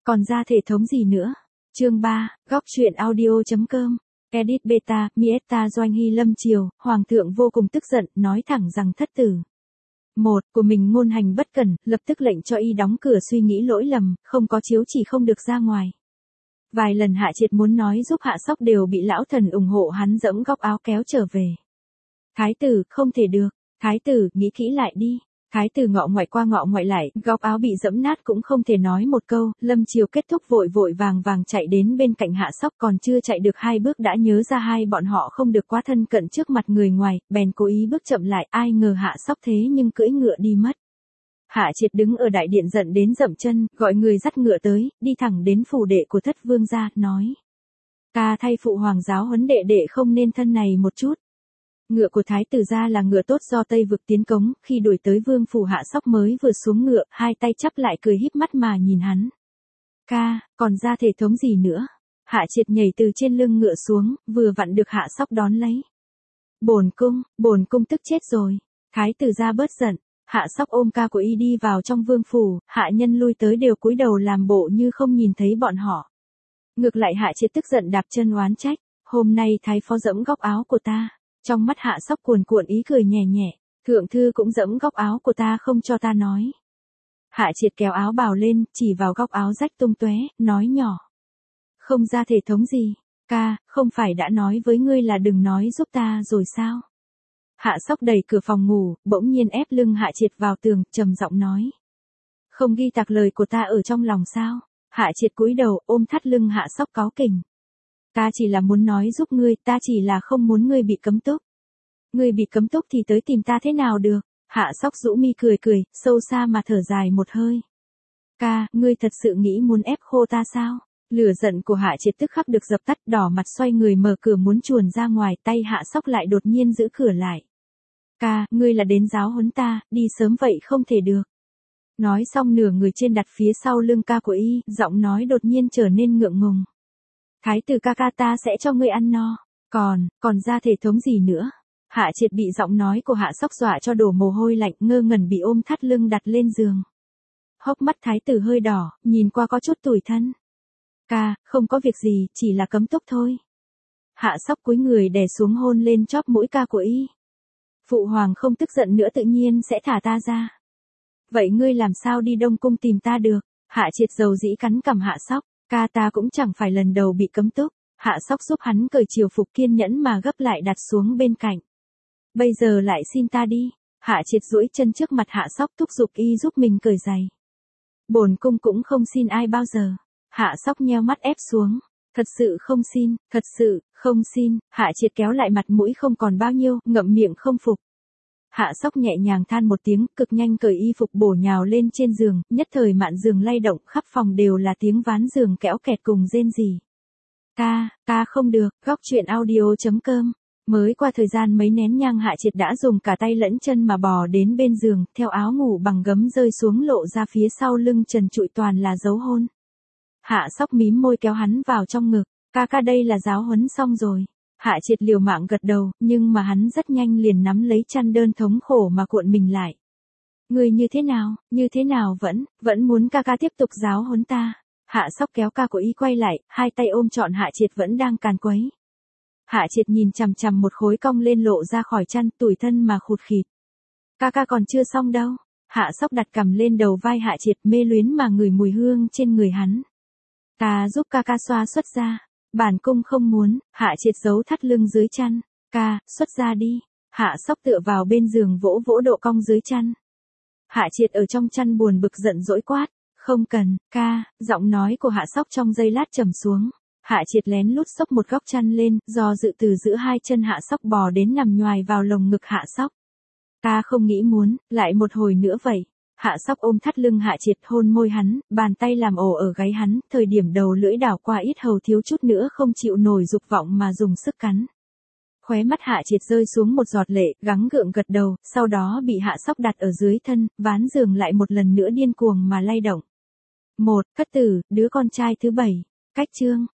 Còn ra thể thống gì nữa? Chương 3, góc truyện audio.com. Edit beta, Mietta Doanh Hy Lâm Triều, Hoàng thượng vô cùng tức giận, nói thẳng rằng thất tử. Một, của mình ngôn hành bất cẩn, lập tức lệnh cho y đóng cửa suy nghĩ lỗi lầm, không có chiếu chỉ không được ra ngoài. Vài lần Hạ Triệt muốn nói giúp Hạ Sóc đều bị lão thần ủng hộ hắn giẫm góc áo kéo trở về. Thái tử, không thể được. Thái tử, nghĩ kỹ lại đi. Thái tử ngọ ngoại qua ngọ ngoại lại, góc áo bị giẫm nát cũng không thể nói một câu, Lâm Triều kết thúc vội vội vàng vàng chạy đến bên cạnh Hạ Sóc, còn chưa chạy được 2 bước đã nhớ ra hai bọn họ không được quá thân cận trước mặt người ngoài, bèn cố ý bước chậm lại, ai ngờ Hạ Sóc thế nhưng cưỡi ngựa đi mất. Hạ Triệt đứng ở đại điện giận đến dậm chân, gọi người dắt ngựa tới, đi thẳng đến phủ đệ của Thất Vương gia, nói: "Ta thay phụ hoàng giáo huấn đệ đệ không nên thân này một chút." Ngựa của thái tử gia là ngựa tốt do Tây vực tiến cống, khi đuổi tới vương phủ Hạ Sóc mới vừa xuống ngựa, hai tay chắp lại cười híp mắt mà nhìn hắn. "Ca, còn ra thể thống gì nữa?" Hạ Triệt nhảy từ trên lưng ngựa xuống, vừa vặn được Hạ Sóc đón lấy. Bổn cung tức chết rồi." Thái tử gia bớt giận. Hạ Sóc ôm ca của y đi vào trong vương phủ, hạ nhân lui tới đều cúi đầu làm bộ như không nhìn thấy bọn họ. Ngược lại Hạ Triệt tức giận đạp chân oán trách: "Hôm nay thái phó giẫm góc áo của ta." Trong mắt Hạ Sóc cuồn cuộn ý cười nhẹ nhẹ: "Thượng thư cũng giẫm góc áo của ta không cho ta nói." Hạ Triệt kéo áo bào lên, chỉ vào góc áo rách tung tóe, nói nhỏ: "Không ra thể thống gì. Ca, không phải đã nói với ngươi là đừng nói giúp ta rồi sao?" Hạ Sóc đẩy cửa phòng ngủ, bỗng nhiên ép lưng Hạ Triệt vào tường, trầm giọng nói: "Không ghi tạc lời của ta ở trong lòng sao?" Hạ Triệt cúi đầu, ôm thắt lưng Hạ Sóc cáu kỉnh: "Ta chỉ là muốn nói giúp ngươi, ta chỉ là không muốn ngươi bị cấm túc. Ngươi bị cấm túc thì tới tìm ta thế nào được?" Hạ Sóc rũ mi cười cười, sâu xa mà thở dài một hơi. "Ca, ngươi thật sự nghĩ muốn ép khô ta sao?" Lửa giận của Hạ Triệt tức khắc được dập tắt, đỏ mặt xoay người mở cửa muốn chuồn ra ngoài, tay Hạ Sóc lại đột nhiên giữ cửa lại. "Ca, ngươi là đến giáo huấn ta, đi sớm vậy không thể được." Nói xong nửa người trên đặt phía sau lưng ca của y, giọng nói đột nhiên trở nên ngượng ngùng. "Thái tử ca ca, ta sẽ cho ngươi ăn no. Còn ra thể thống gì nữa?" Hạ Triệt bị giọng nói của Hạ Sóc dọa cho đổ mồ hôi lạnh, ngơ ngẩn bị ôm thắt lưng đặt lên giường. Hốc mắt thái tử hơi đỏ, nhìn qua có chút tủi thân. "Ca, không có việc gì, chỉ là cấm túc thôi." Hạ Sóc cúi người đè xuống hôn lên chóp mũi ca của y. "Phụ hoàng không tức giận nữa tự nhiên sẽ thả ta ra." "Vậy ngươi làm sao đi Đông cung tìm ta được?" Hạ Triệt dầu dĩ cắn cằm Hạ Sóc. "Ca, ta cũng chẳng phải lần đầu bị cấm túc." Hạ Sóc giúp hắn cởi triều phục, kiên nhẫn mà gấp lại đặt xuống bên cạnh. "Bây giờ lại xin ta đi." Hạ Triệt duỗi chân trước mặt Hạ Sóc thúc giục y giúp mình cởi giày. "Bổn cung cũng không xin ai bao giờ." Hạ Sóc nheo mắt ép xuống. Thật sự không xin." Hạ Triệt kéo lại mặt mũi không còn bao nhiêu, ngậm miệng không phục. Hạ Sóc nhẹ nhàng than một tiếng, cực nhanh cởi y phục bổ nhào lên trên giường, nhất thời mạn giường lay động, khắp phòng đều là tiếng ván giường kéo kẹt cùng rên rỉ. Ta không được." Góc truyện audio.com. Mới qua thời gian mấy nén nhang Hạ Triệt đã dùng cả tay lẫn chân mà bò đến bên giường, theo áo ngủ bằng gấm rơi xuống lộ ra phía sau lưng trần trụi toàn là dấu hôn. Hạ Sóc mím môi kéo hắn vào trong ngực. Ca, đây là giáo huấn xong rồi." Hạ Triệt liều mạng gật đầu, nhưng mà hắn rất nhanh liền nắm lấy chăn đơn thống khổ mà cuộn mình lại. "Ngươi như thế nào vẫn muốn ca tiếp tục giáo huấn ta?" Hạ Sóc kéo ca của y quay lại, hai tay ôm trọn Hạ Triệt vẫn đang càn quấy. Hạ Triệt nhìn chằm chằm một khối cong lên lộ ra khỏi chăn, tủi thân mà khụt khịt. Ca còn chưa xong đâu." Hạ Sóc đặt cằm lên đầu vai Hạ Triệt, mê luyến mà ngửi mùi hương trên người hắn. "Ta giúp ca xoa xuất ra." "Bản cung không muốn." Hạ Triệt giấu thắt lưng dưới chăn. "Ca, xuất ra đi." Hạ Sóc tựa vào bên giường vỗ vỗ độ cong dưới chăn. Hạ Triệt ở trong chăn buồn bực giận dỗi quát: "Không cần, ca." Giọng nói của Hạ Sóc trong giây lát trầm xuống. Hạ Triệt lén lút xốc một góc chăn lên, do dự từ giữa hai chân Hạ Sóc bò đến nằm nhoài vào lồng ngực Hạ Sóc. "Ta không nghĩ muốn, lại một hồi nữa vậy." Hạ Sóc ôm thắt lưng Hạ Triệt, hôn môi hắn, bàn tay làm ổ ở gáy hắn, thời điểm đầu lưỡi đảo qua yết hầu thiếu chút nữa không chịu nổi dục vọng mà dùng sức cắn. Khóe mắt Hạ Triệt rơi xuống một giọt lệ, gắng gượng gật đầu, sau đó bị Hạ Sóc đặt ở dưới thân, ván giường lại một lần nữa điên cuồng mà lay động. Cất tử, đứa con trai thứ 7. Cách chương